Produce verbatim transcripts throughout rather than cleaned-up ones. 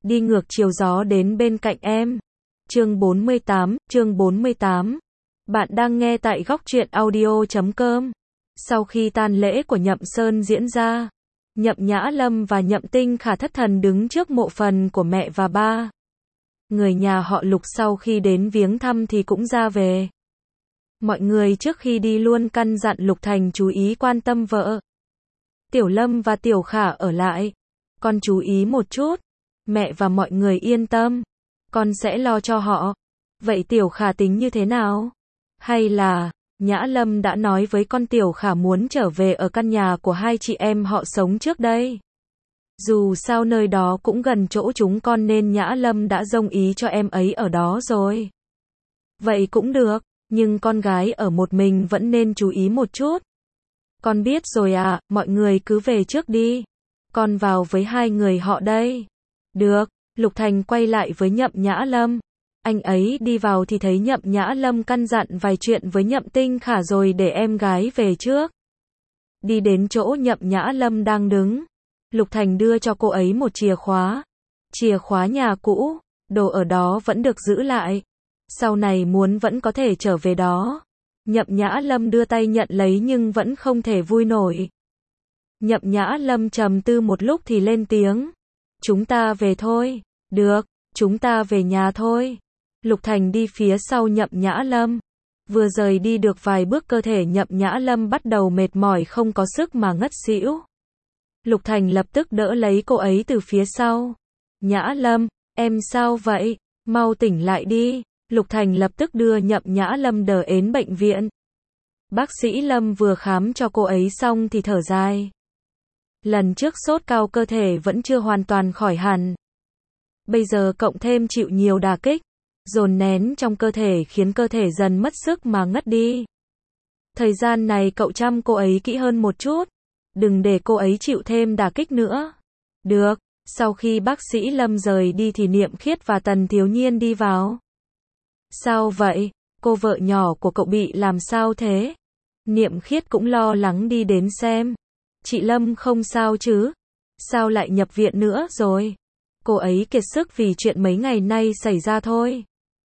đi ngược chiều gió đến bên cạnh em. Chương bốn mươi tám, chương bốn mươi tám. Bạn đang nghe tại góc truyện audio chấm com. Sau khi tang lễ của Nhậm Sơn diễn ra, Nhậm Nhã Lâm và Nhậm Tinh Khả thất thần đứng trước mộ phần của mẹ và ba. Người nhà họ Lục sau khi đến viếng thăm thì cũng ra về. Mọi người trước khi đi luôn căn dặn Lục Thành chú ý quan tâm vợ. Tiểu Lâm và Tiểu Khả ở lại. Con chú ý một chút. Mẹ và mọi người yên tâm. Con sẽ lo cho họ. Vậy Tiểu Khả tính như thế nào? Hay là, Nhã Lâm đã nói với con Tiểu Khả muốn trở về ở căn nhà của hai chị em họ sống trước đây. Dù sao nơi đó cũng gần chỗ chúng con nên Nhã Lâm đã đồng ý cho em ấy ở đó rồi. Vậy cũng được, nhưng con gái ở một mình vẫn nên chú ý một chút. Con biết rồi ạ, mọi người cứ về trước đi. Con vào với hai người họ đây. Được, Lục Thành quay lại với Nhậm Nhã Lâm. Anh ấy đi vào thì thấy Nhậm Nhã Lâm căn dặn vài chuyện với Nhậm Tinh Khả rồi để em gái về trước. Đi đến chỗ Nhậm Nhã Lâm đang đứng. Lục Thành đưa cho cô ấy một chìa khóa. Chìa khóa nhà cũ, đồ ở đó vẫn được giữ lại. Sau này muốn vẫn có thể trở về đó. Nhậm Nhã Lâm đưa tay nhận lấy nhưng vẫn không thể vui nổi. Nhậm Nhã Lâm trầm tư một lúc thì lên tiếng. Chúng ta về thôi. Được, chúng ta về nhà thôi. Lục Thành đi phía sau Nhậm Nhã Lâm. Vừa rời đi được vài bước cơ thể Nhậm Nhã Lâm bắt đầu mệt mỏi không có sức mà ngất xỉu. Lục Thành lập tức đỡ lấy cô ấy từ phía sau. Nhã Lâm, em sao vậy? Mau tỉnh lại đi. Lục Thành lập tức đưa Nhậm Nhã Lâm đỡ đến bệnh viện. Bác sĩ Lâm vừa khám cho cô ấy xong thì thở dài. Lần trước sốt cao cơ thể vẫn chưa hoàn toàn khỏi hẳn. Bây giờ cộng thêm chịu nhiều đả kích, dồn nén trong cơ thể khiến cơ thể dần mất sức mà ngất đi. Thời gian này cậu chăm cô ấy kỹ hơn một chút. Đừng để cô ấy chịu thêm đả kích nữa. Được, sau khi bác sĩ Lâm rời đi thì Niệm Khiết và Tần Thiếu Nhiên đi vào. Sao vậy? Cô vợ nhỏ của cậu bị làm sao thế? Niệm Khiết cũng lo lắng đi đến xem. Chị Lâm không sao chứ? Sao lại nhập viện nữa rồi? Cô ấy kiệt sức vì chuyện mấy ngày nay xảy ra thôi.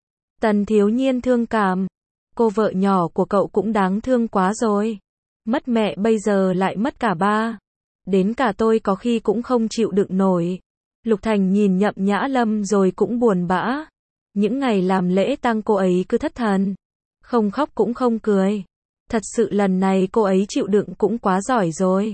Tần Thiếu Nhiên thương cảm. Cô vợ nhỏ của cậu cũng đáng thương quá rồi. Mất mẹ bây giờ lại mất cả ba. Đến cả tôi có khi cũng không chịu đựng nổi. Lục Thành nhìn Nhậm Nhã Lâm rồi cũng buồn bã. Những ngày làm lễ tang cô ấy cứ thất thần. Không khóc cũng không cười. Thật sự lần này cô ấy chịu đựng cũng quá giỏi rồi.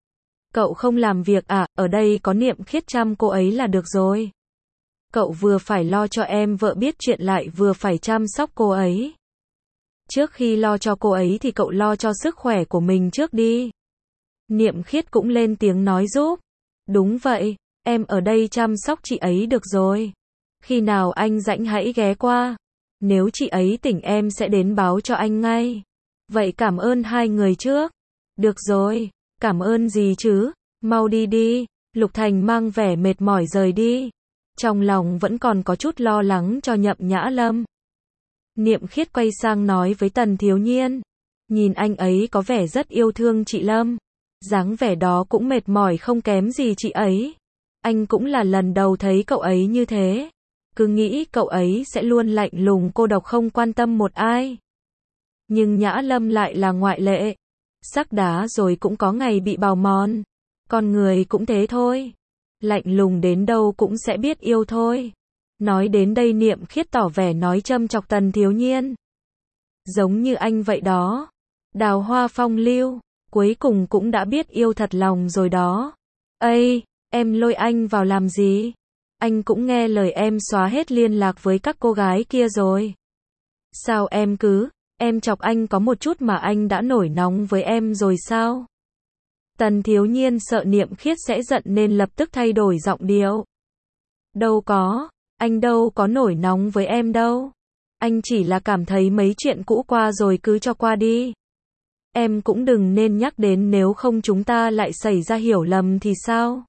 Cậu không làm việc à, ở đây có Niệm Khiết chăm cô ấy là được rồi. Cậu vừa phải lo cho em vợ biết chuyện lại vừa phải chăm sóc cô ấy. Trước khi lo cho cô ấy thì cậu lo cho sức khỏe của mình trước đi. Niệm Khiết cũng lên tiếng nói giúp. Đúng vậy, em ở đây chăm sóc chị ấy được rồi. Khi nào anh rảnh hãy ghé qua. Nếu chị ấy tỉnh em sẽ đến báo cho anh ngay. Vậy cảm ơn hai người trước. Được rồi, cảm ơn gì chứ, mau đi đi. Lục Thành mang vẻ mệt mỏi rời đi. Trong lòng vẫn còn có chút lo lắng cho Nhậm Nhã Lâm. Niệm Khiết quay sang nói với Tần Thiếu Nhiên. Nhìn anh ấy có vẻ rất yêu thương chị Lâm. Dáng vẻ đó cũng mệt mỏi không kém gì chị ấy. Anh cũng là lần đầu thấy cậu ấy như thế. Cứ nghĩ cậu ấy sẽ luôn lạnh lùng cô độc không quan tâm một ai. Nhưng Nhã Lâm lại là ngoại lệ. Sắc đá rồi cũng có ngày bị bào mòn. Con người cũng thế thôi. Lạnh lùng đến đâu cũng sẽ biết yêu thôi. Nói đến đây Niệm Khiết tỏ vẻ nói châm chọc Tần Thiếu Nhiên. Giống như anh vậy đó. Đào hoa phong lưu. Cuối cùng cũng đã biết yêu thật lòng rồi đó. Ây, em lôi anh vào làm gì? Anh cũng nghe lời em xóa hết liên lạc với các cô gái kia rồi. Sao em cứ, em chọc anh có một chút mà anh đã nổi nóng với em rồi sao? Tần Thiếu Nhiên sợ Niệm Khiết sẽ giận nên lập tức thay đổi giọng điệu. Đâu có, anh đâu có nổi nóng với em đâu. Anh chỉ là cảm thấy mấy chuyện cũ qua rồi cứ cho qua đi. Em cũng đừng nên nhắc đến nếu không chúng ta lại xảy ra hiểu lầm thì sao?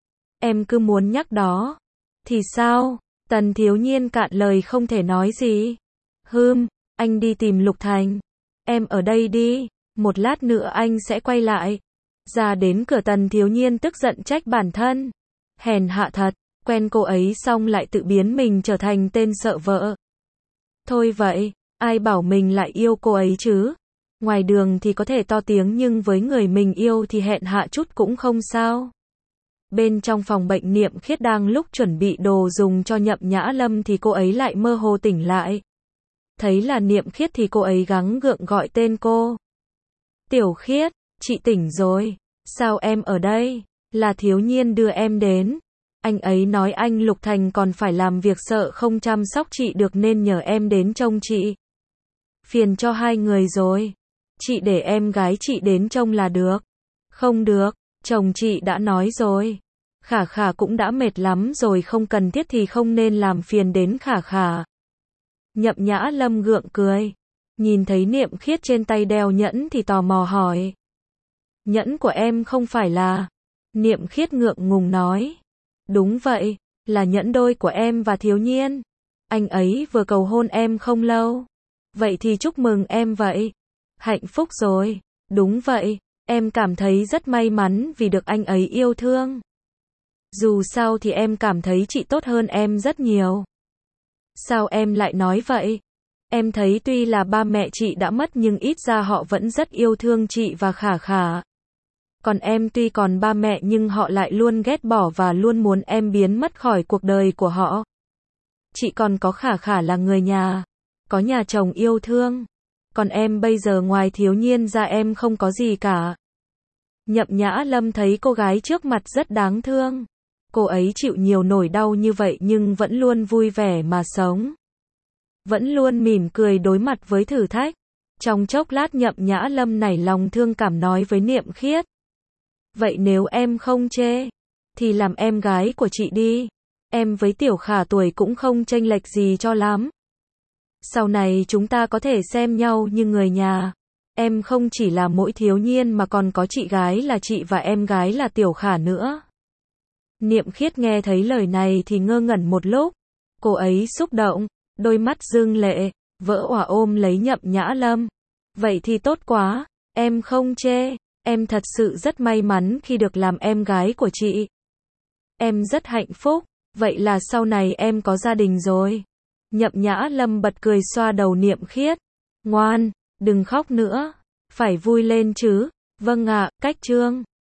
Em cứ muốn nhắc đó. Thì sao? Tần Thiếu Nhiên cạn lời không thể nói gì. Hừm, anh đi tìm Lục Thành. Em ở đây đi, một lát nữa anh sẽ quay lại. Ra đến cửa Tần Thiếu Nhiên tức giận trách bản thân. Hèn hạ thật, quen cô ấy xong lại tự biến mình trở thành tên sợ vợ. Thôi vậy, ai bảo mình lại yêu cô ấy chứ? Ngoài đường thì có thể to tiếng nhưng với người mình yêu thì hẹn hạ chút cũng không sao. Bên trong phòng bệnh Niệm Khiết đang lúc chuẩn bị đồ dùng cho Nhậm Nhã Lâm thì cô ấy lại mơ hồ tỉnh lại. Thấy là Niệm Khiết thì cô ấy gắng gượng gọi tên cô. Tiểu Khiết, chị tỉnh rồi. Sao em ở đây? Là Thiếu Nhiên đưa em đến. Anh ấy nói anh Lục Thành còn phải làm việc sợ không chăm sóc chị được nên nhờ em đến trông chị. Phiền cho hai người rồi. Chị để em gái chị đến trông là được. Không được, chồng chị đã nói rồi. Khả Khả cũng đã mệt lắm rồi, không cần thiết thì không nên làm phiền đến Khả Khả. Nhậm Nhã Lâm gượng cười. Nhìn thấy Niệm Khiết trên tay đeo nhẫn thì tò mò hỏi. Nhẫn của em không phải là... Niệm Khiết ngượng ngùng nói. Đúng vậy, là nhẫn đôi của em và Thiếu Nhiên. Anh ấy vừa cầu hôn em không lâu. Vậy thì chúc mừng em vậy. Hạnh phúc rồi. Đúng vậy, em cảm thấy rất may mắn vì được anh ấy yêu thương. Dù sao thì em cảm thấy chị tốt hơn em rất nhiều. Sao em lại nói vậy? Em thấy tuy là ba mẹ chị đã mất nhưng ít ra họ vẫn rất yêu thương chị và Khả Khả. Còn em tuy còn ba mẹ nhưng họ lại luôn ghét bỏ và luôn muốn em biến mất khỏi cuộc đời của họ. Chị còn có Khả Khả là người nhà, có nhà chồng yêu thương. Còn em bây giờ ngoài Thiếu Nhiên ra em không có gì cả. Nhậm Nhã Lâm thấy cô gái trước mặt rất đáng thương. Cô ấy chịu nhiều nỗi đau như vậy nhưng vẫn luôn vui vẻ mà sống. Vẫn luôn mỉm cười đối mặt với thử thách. Trong chốc lát Nhậm Nhã Lâm nảy lòng thương cảm nói với Niệm Khiết. Vậy nếu em không chê, thì làm em gái của chị đi. Em với Tiểu Khả tuổi cũng không chênh lệch gì cho lắm. Sau này chúng ta có thể xem nhau như người nhà. Em không chỉ là mỗi Thiếu Nhiên mà còn có chị gái là chị và em gái là Tiểu Khả nữa. Niệm Khiết nghe thấy lời này thì ngơ ngẩn một lúc. Cô ấy xúc động, đôi mắt rưng lệ, vỡ òa ôm lấy Nhậm Nhã Lâm. Vậy thì tốt quá, em không chê. Em thật sự rất may mắn khi được làm em gái của chị. Em rất hạnh phúc, vậy là sau này em có gia đình rồi. Nhậm Nhã Lâm bật cười xoa đầu Niệm Khiết. Ngoan, đừng khóc nữa, phải vui lên chứ. Vâng ạ, cách chương.